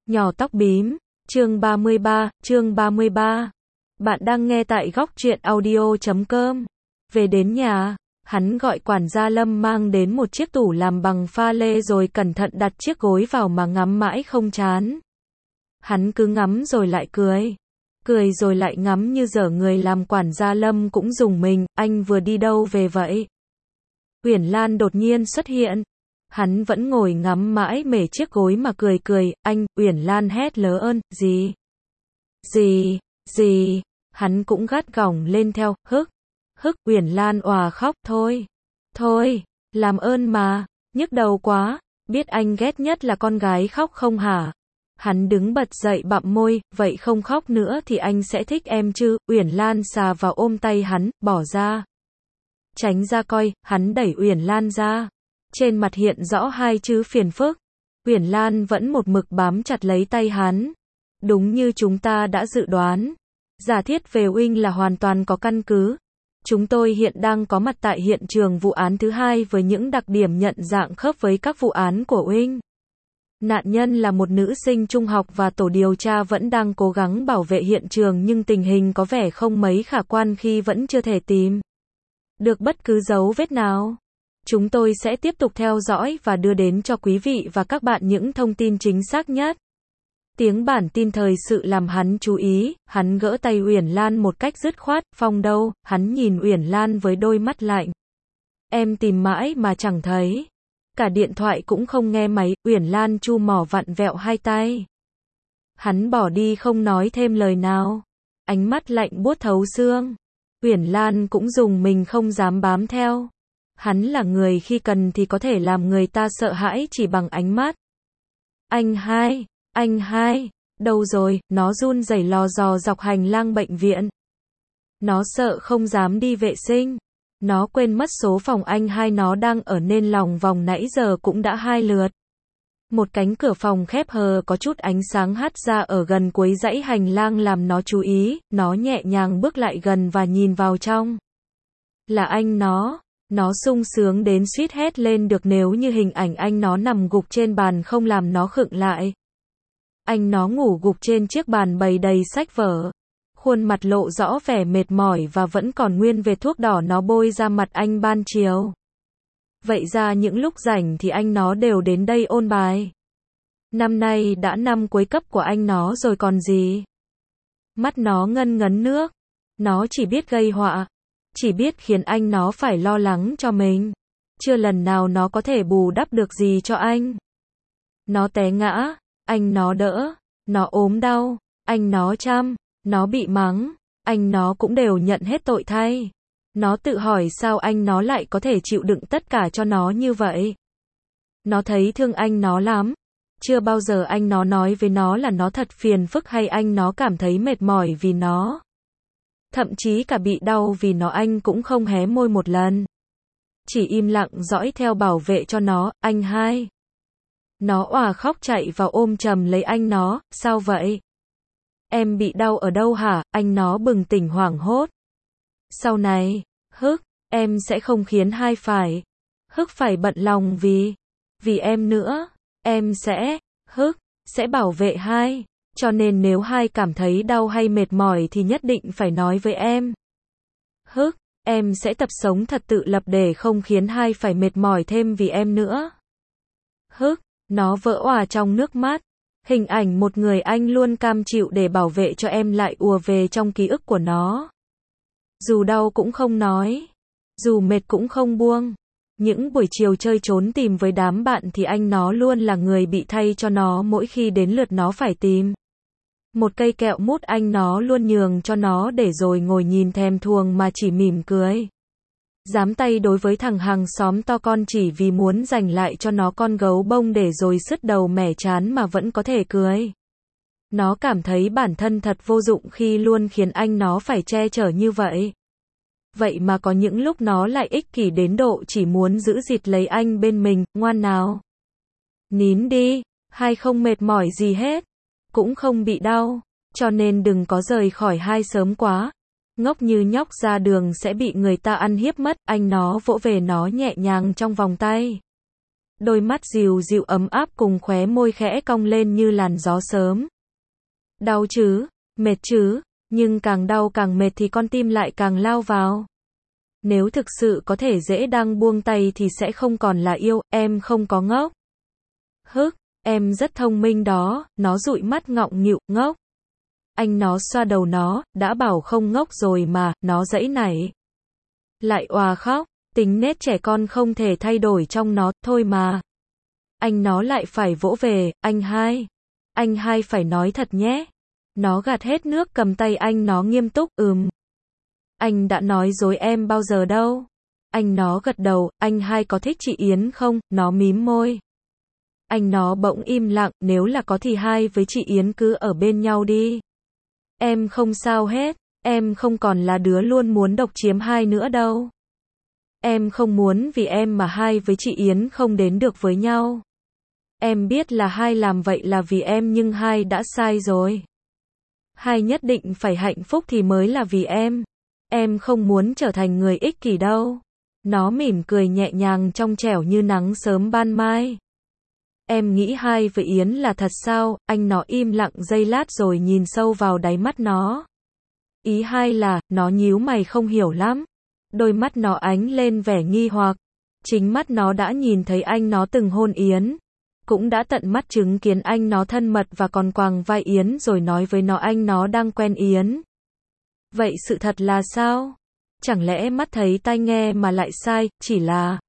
Nhỏ tóc bím, chương 33. Bạn đang nghe tại góc truyện audio.com. Về đến nhà, hắn gọi quản gia Lâm mang đến một chiếc tủ làm bằng pha lê rồi cẩn thận đặt chiếc gối vào mà ngắm mãi không chán. Hắn cứ ngắm rồi lại cười. Cười rồi lại ngắm như dở người làm quản gia Lâm cũng rùng mình, anh vừa đi đâu về vậy? Uyển Lan đột nhiên xuất hiện. Hắn vẫn ngồi ngắm mãi mể chiếc gối mà cười, anh, Uyển Lan hét lớn, gì, hắn cũng gắt gỏng lên theo, Uyển Lan òa khóc, thôi, làm ơn mà, nhức đầu quá, biết anh ghét nhất là con gái khóc không hả? Hắn đứng bật dậy bặm môi, vậy không khóc nữa thì anh sẽ thích em chứ? Uyển Lan xà vào ôm tay hắn, bỏ ra. Tránh ra coi, hắn đẩy Uyển Lan ra. Trên mặt hiện rõ hai chữ phiền phức. Uyển Lan vẫn một mực bám chặt lấy tay hắn. Đúng như chúng ta đã dự đoán. Giả thiết về Uynh là hoàn toàn có căn cứ. Chúng tôi hiện đang có mặt tại hiện trường vụ án thứ hai với những đặc điểm nhận dạng khớp với các vụ án của Uynh. Nạn nhân là một nữ sinh trung học và tổ điều tra vẫn đang cố gắng bảo vệ hiện trường nhưng tình hình có vẻ không mấy khả quan khi vẫn chưa thể tìm được bất cứ dấu vết nào. Chúng tôi sẽ tiếp tục theo dõi và đưa đến cho quý vị và các bạn những thông tin chính xác nhất. Tiếng bản tin thời sự làm hắn chú ý, hắn gỡ tay Uyển Lan một cách dứt khoát, Phong đâu? Hắn nhìn Uyển Lan với đôi mắt lạnh. Em tìm mãi mà chẳng thấy. Cả điện thoại cũng không nghe máy, Uyển Lan chu mỏ vặn vẹo hai tay. Hắn bỏ đi không nói thêm lời nào. Ánh mắt lạnh buốt thấu xương. Uyển Lan cũng dùng mình không dám bám theo. Hắn là người khi cần thì có thể làm người ta sợ hãi chỉ bằng ánh mắt. Anh hai, đâu rồi? Nó run rẩy lò dò dọc hành lang bệnh viện. Nó sợ không dám đi vệ sinh. Nó quên mất số phòng anh hai nó đang ở nên lòng vòng nãy giờ cũng đã 2 lượt. Một cánh cửa phòng khép hờ có chút ánh sáng hắt ra ở gần cuối dãy hành lang làm nó chú ý, nó nhẹ nhàng bước lại gần và nhìn vào trong. Là anh nó sung sướng đến suýt hét lên được nếu như hình ảnh anh nó nằm gục trên bàn không làm nó khựng lại. Anh nó ngủ gục trên chiếc bàn bày đầy sách vở. Khuôn mặt lộ rõ vẻ mệt mỏi và vẫn còn nguyên vệt thuốc đỏ nó bôi ra mặt anh ban chiều. Vậy ra những lúc rảnh thì anh nó đều đến đây ôn bài. Năm nay đã năm cuối cấp của anh nó rồi còn gì. Mắt nó ngân ngấn nước. Nó chỉ biết gây họa. Chỉ biết khiến anh nó phải lo lắng cho mình. Chưa lần nào nó có thể bù đắp được gì cho anh. Nó té ngã, anh nó đỡ. Nó ốm đau, anh nó chăm. Nó bị mắng, anh nó cũng đều nhận hết tội thay. Nó tự hỏi sao anh nó lại có thể chịu đựng tất cả cho nó như vậy. Nó thấy thương anh nó lắm. Chưa bao giờ anh nó nói với nó là nó thật phiền phức hay anh nó cảm thấy mệt mỏi vì nó. Thậm chí cả bị đau vì nó anh cũng không hé môi một lần. Chỉ im lặng dõi theo bảo vệ cho nó, anh hai. Nó òa khóc chạy vào ôm chầm lấy anh nó, sao vậy? Em bị đau ở đâu hả? Anh nó bừng tỉnh hoảng hốt. Sau này, em sẽ không khiến hai phải bận lòng vì em nữa. Em sẽ bảo vệ hai. Cho nên nếu hai cảm thấy đau hay mệt mỏi thì nhất định phải nói với em. Em sẽ tập sống thật tự lập để không khiến hai phải mệt mỏi thêm vì em nữa. Nó vỡ òa trong nước mắt. Hình ảnh một người anh luôn cam chịu để bảo vệ cho em lại ùa về trong ký ức của nó. Dù đau cũng không nói. Dù mệt cũng không buông. Những buổi chiều chơi trốn tìm với đám bạn thì anh nó luôn là người bị thay cho nó mỗi khi đến lượt nó phải tìm. Một cây kẹo mút anh nó luôn nhường cho nó để rồi ngồi nhìn thèm thuồng mà chỉ mỉm cười. Dám tay đối với thằng hàng xóm to con chỉ vì muốn giành lại cho nó con gấu bông để rồi sứt đầu mẻ chán mà vẫn có thể cười. Nó cảm thấy bản thân thật vô dụng khi luôn khiến anh nó phải che chở như vậy. Vậy mà có những lúc nó lại ích kỷ đến độ chỉ muốn giữ gìn lấy anh bên mình, ngoan nào. Nín đi, hai không mệt mỏi gì hết. Cũng không bị đau, cho nên đừng có rời khỏi hai sớm quá. Ngốc như nhóc ra đường sẽ bị người ta ăn hiếp mất, anh nó vỗ về nó nhẹ nhàng trong vòng tay. Đôi mắt dịu dịu ấm áp cùng khóe môi khẽ cong lên như làn gió sớm. Đau chứ, mệt chứ, nhưng càng đau càng mệt thì con tim lại càng lao vào. Nếu thực sự có thể dễ dàng buông tay thì sẽ không còn là yêu, em không có ngốc. Hức, em rất thông minh đó, nó dụi mắt ngọng nghịu, ngốc. Anh nó xoa đầu nó, đã bảo không ngốc rồi mà, nó giãy nảy. Lại òa khóc, tính nết trẻ con không thể thay đổi trong nó, thôi mà. Anh nó lại phải vỗ về, anh hai phải nói thật nhé. Nó gạt hết nước cầm tay anh nó nghiêm túc, Anh đã nói dối em bao giờ đâu. Anh nó gật đầu, anh hai có thích chị Yến không, nó mím môi. Anh nó bỗng im lặng, nếu là có thì hai với chị Yến cứ ở bên nhau đi. Em không sao hết, em không còn là đứa luôn muốn độc chiếm hai nữa đâu. Em không muốn vì em mà hai với chị Yến không đến được với nhau. Em biết là hai làm vậy là vì em nhưng hai đã sai rồi. Hai nhất định phải hạnh phúc thì mới là vì em. Em không muốn trở thành người ích kỷ đâu. Nó mỉm cười nhẹ nhàng trong trẻo như nắng sớm ban mai. Em nghĩ hai với Yến là thật sao? Anh nó im lặng giây lát rồi nhìn sâu vào đáy mắt nó. Ý hai là, nó nhíu mày không hiểu lắm. Đôi mắt nó ánh lên vẻ nghi hoặc. Chính mắt nó đã nhìn thấy anh nó từng hôn Yến. Cũng đã tận mắt chứng kiến anh nó thân mật và còn quàng vai Yến rồi nói với nó anh nó đang quen Yến. Vậy sự thật là sao? Chẳng lẽ mắt thấy tai nghe mà lại sai, chỉ là...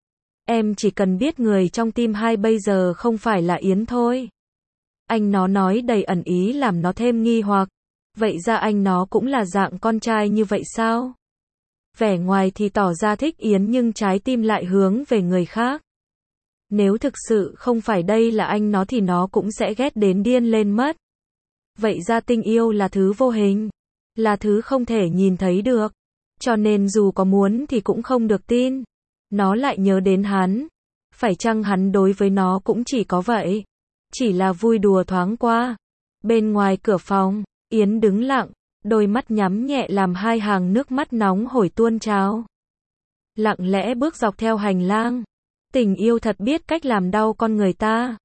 Em chỉ cần biết người trong tim hai bây giờ không phải là Yến thôi. Anh nó nói đầy ẩn ý làm nó thêm nghi hoặc. Vậy ra anh nó cũng là dạng con trai như vậy sao? Vẻ ngoài thì tỏ ra thích Yến nhưng trái tim lại hướng về người khác. Nếu thực sự không phải đây là anh nó thì nó cũng sẽ ghét đến điên lên mất. Vậy ra tình yêu là thứ vô hình, là thứ không thể nhìn thấy được. Cho nên dù có muốn thì cũng không được tin. Nó lại nhớ đến hắn. Phải chăng hắn đối với nó cũng chỉ có vậy? Chỉ là vui đùa thoáng qua. Bên ngoài cửa phòng, Yến đứng lặng, đôi mắt nhắm nhẹ làm hai hàng nước mắt nóng hổi tuôn trào. Lặng lẽ bước dọc theo hành lang. Tình yêu thật biết cách làm đau con người ta.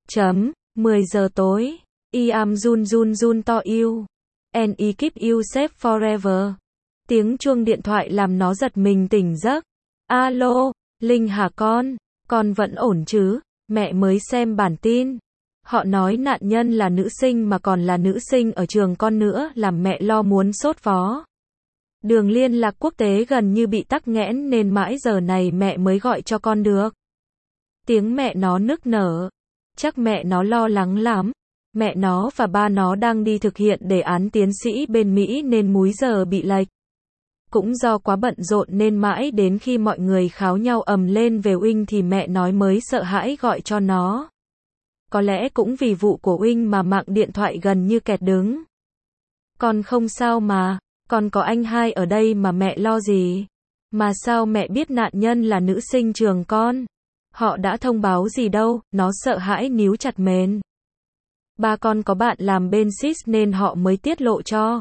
10 giờ tối. I am Jun to you. And I keep you safe forever. Tiếng chuông điện thoại làm nó giật mình tỉnh giấc. Alo, Linh hả con vẫn ổn chứ? Mẹ mới xem bản tin. Họ nói nạn nhân là nữ sinh mà còn là nữ sinh ở trường con nữa làm mẹ lo muốn sốt vó. Đường liên lạc quốc tế gần như bị tắc nghẽn nên mãi giờ này mẹ mới gọi cho con được. Tiếng mẹ nó nức nở. Chắc mẹ nó lo lắng lắm. Mẹ nó và ba nó đang đi thực hiện đề án tiến sĩ bên Mỹ nên múi giờ bị lệch. Cũng do quá bận rộn nên mãi đến khi mọi người kháo nhau ầm lên về Uynh thì mẹ nói mới sợ hãi gọi cho nó. Có lẽ cũng vì vụ của Uynh mà mạng điện thoại gần như kẹt đứng. Con không sao mà, con có anh hai ở đây mà mẹ lo gì? Mà sao mẹ biết nạn nhân là nữ sinh trường con? Họ đã thông báo gì đâu, nó sợ hãi níu chặt mền. Ba con có bạn làm bên SIS nên họ mới tiết lộ cho.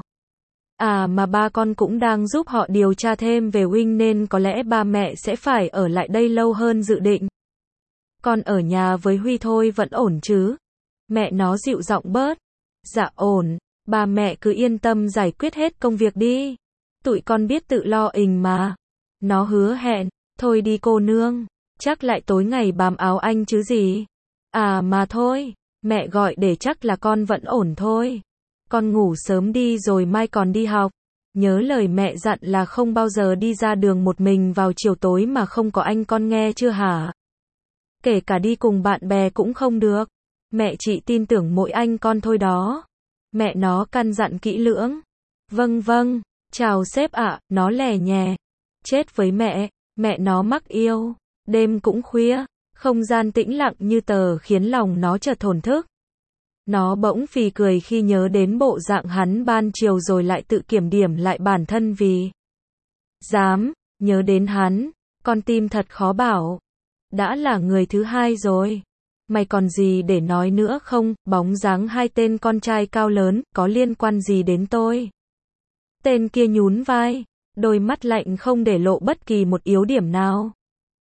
À mà ba con cũng đang giúp họ điều tra thêm về Uynh nên có lẽ ba mẹ sẽ phải ở lại đây lâu hơn dự định. Con ở nhà với Huy thôi vẫn ổn chứ? Mẹ nó dịu giọng bớt. Dạ ổn, ba mẹ cứ yên tâm giải quyết hết công việc đi. Tụi con biết tự lo ình mà. Nó hứa hẹn, thôi đi cô nương, chắc lại tối ngày bám áo anh chứ gì. À mà thôi, mẹ gọi để chắc là con vẫn ổn thôi. Con ngủ sớm đi rồi mai còn đi học. Nhớ lời mẹ dặn là không bao giờ đi ra đường một mình vào chiều tối mà không có anh con nghe chưa hả? Kể cả đi cùng bạn bè cũng không được. Mẹ chỉ tin tưởng mỗi anh con thôi đó. Mẹ nó căn dặn kỹ lưỡng. Vâng, chào sếp ạ, nó lè nhè. Chết với mẹ nó mắc yêu. Đêm cũng khuya, không gian tĩnh lặng như tờ khiến lòng nó chợt thổn thức. Nó bỗng phì cười khi nhớ đến bộ dạng hắn ban chiều rồi lại tự kiểm điểm lại bản thân vì dám nhớ đến hắn, con tim thật khó bảo. Đã là người thứ hai rồi. Mày còn gì để nói nữa không? Bóng dáng hai tên con trai cao lớn, có liên quan gì đến tôi? Tên kia nhún vai, đôi mắt lạnh không để lộ bất kỳ một yếu điểm nào.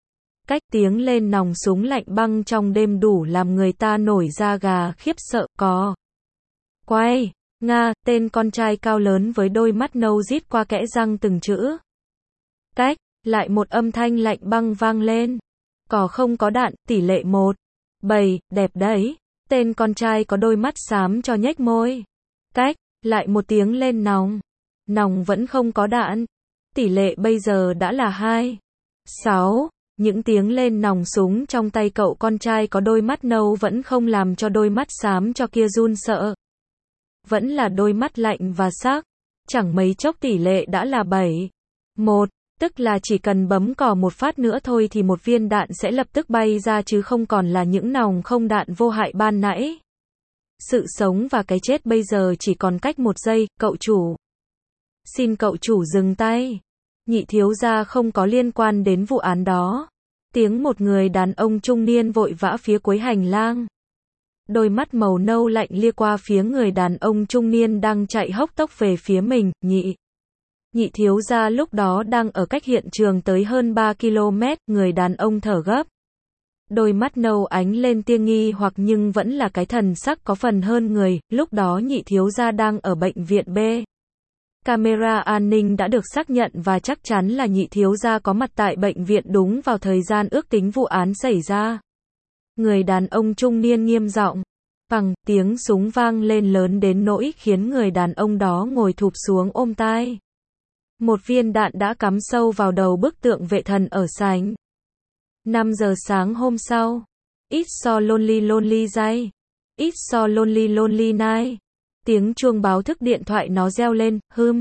Cách tiếng lên nòng súng lạnh băng trong đêm đủ làm người ta nổi da gà khiếp sợ. Có. Quay. Nga, tên con trai cao lớn với đôi mắt nâu rít qua kẽ răng từng chữ. Cách. Lại một âm thanh lạnh băng vang lên. Có không có đạn, tỷ lệ 1:7, đẹp đấy. Tên con trai có đôi mắt xám cho nhếch môi. Cách. Lại một tiếng lên nòng. Nòng vẫn không có đạn. Tỷ lệ bây giờ đã là 2:6. Những tiếng lên nòng súng trong tay cậu con trai có đôi mắt nâu vẫn không làm cho đôi mắt xám cho kia run sợ. Vẫn là đôi mắt lạnh và sắc. Chẳng mấy chốc tỷ lệ đã là 7:1, tức là chỉ cần bấm cò một phát nữa thôi thì một viên đạn sẽ lập tức bay ra chứ không còn là những nòng không đạn vô hại ban nãy. Sự sống và cái chết bây giờ chỉ còn cách 1 giây, cậu chủ. Xin cậu chủ dừng tay. Nhị thiếu gia không có liên quan đến vụ án đó. Tiếng một người đàn ông trung niên vội vã phía cuối hành lang. Đôi mắt màu nâu lạnh lia qua phía người đàn ông trung niên đang chạy hốc tốc về phía mình. Nhị thiếu gia lúc đó đang ở cách hiện trường tới hơn 3 km, người đàn ông thở gấp. Đôi mắt nâu ánh lên tia nghi hoặc nhưng vẫn là cái thần sắc có phần hơn người, lúc đó nhị thiếu gia đang ở bệnh viện B. Camera an ninh đã được xác nhận và chắc chắn là nhị thiếu gia có mặt tại bệnh viện đúng vào thời gian ước tính vụ án xảy ra. Người đàn ông trung niên nghiêm giọng. Bằng tiếng súng vang lên lớn đến nỗi khiến người đàn ông đó ngồi thụp xuống ôm tai. Một viên đạn đã cắm sâu vào đầu bức tượng vệ thần ở sảnh. 5 giờ sáng hôm sau. It's so lonely lonely day. It's so lonely lonely night. Tiếng chuông báo thức điện thoại nó reo lên,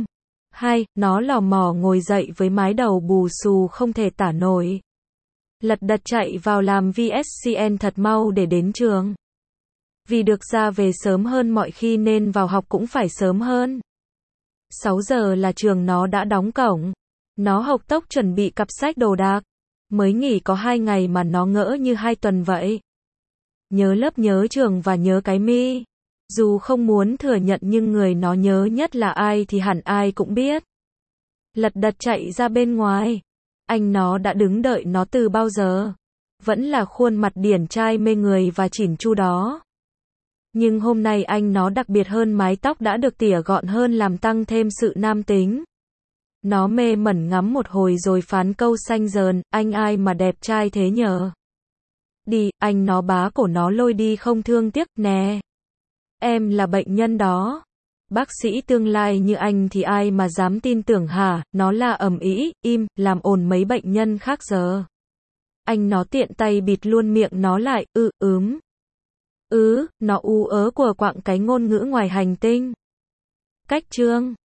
nó lò mò ngồi dậy với mái đầu bù xù không thể tả nổi. Lật đật chạy vào làm VSCN thật mau để đến trường. Vì được ra về sớm hơn mọi khi nên vào học cũng phải sớm hơn. 6 giờ là trường nó đã đóng cổng. Nó hộc tốc chuẩn bị cặp sách đồ đạc. Mới nghỉ có 2 ngày mà nó ngỡ như 2 tuần vậy. Nhớ lớp nhớ trường và nhớ cái mi. Dù không muốn thừa nhận nhưng người nó nhớ nhất là ai thì hẳn ai cũng biết. Lật đật chạy ra bên ngoài. Anh nó đã đứng đợi nó từ bao giờ. Vẫn là khuôn mặt điển trai mê người và chỉn chu đó. Nhưng hôm nay anh nó đặc biệt hơn, mái tóc đã được tỉa gọn hơn làm tăng thêm sự nam tính. Nó mê mẩn ngắm một hồi rồi phán câu xanh dờn, anh ai mà đẹp trai thế nhờ. Đi, anh nó bá cổ nó lôi đi không thương tiếc, nè. Em là bệnh nhân đó. Bác sĩ tương lai như anh thì ai mà dám tin tưởng hả, nó la ầm ĩ, im, làm ồn mấy bệnh nhân khác giờ. Anh nó tiện tay bịt luôn miệng nó lại, nó ú ớ của quạng cái ngôn ngữ ngoài hành tinh. Cách chương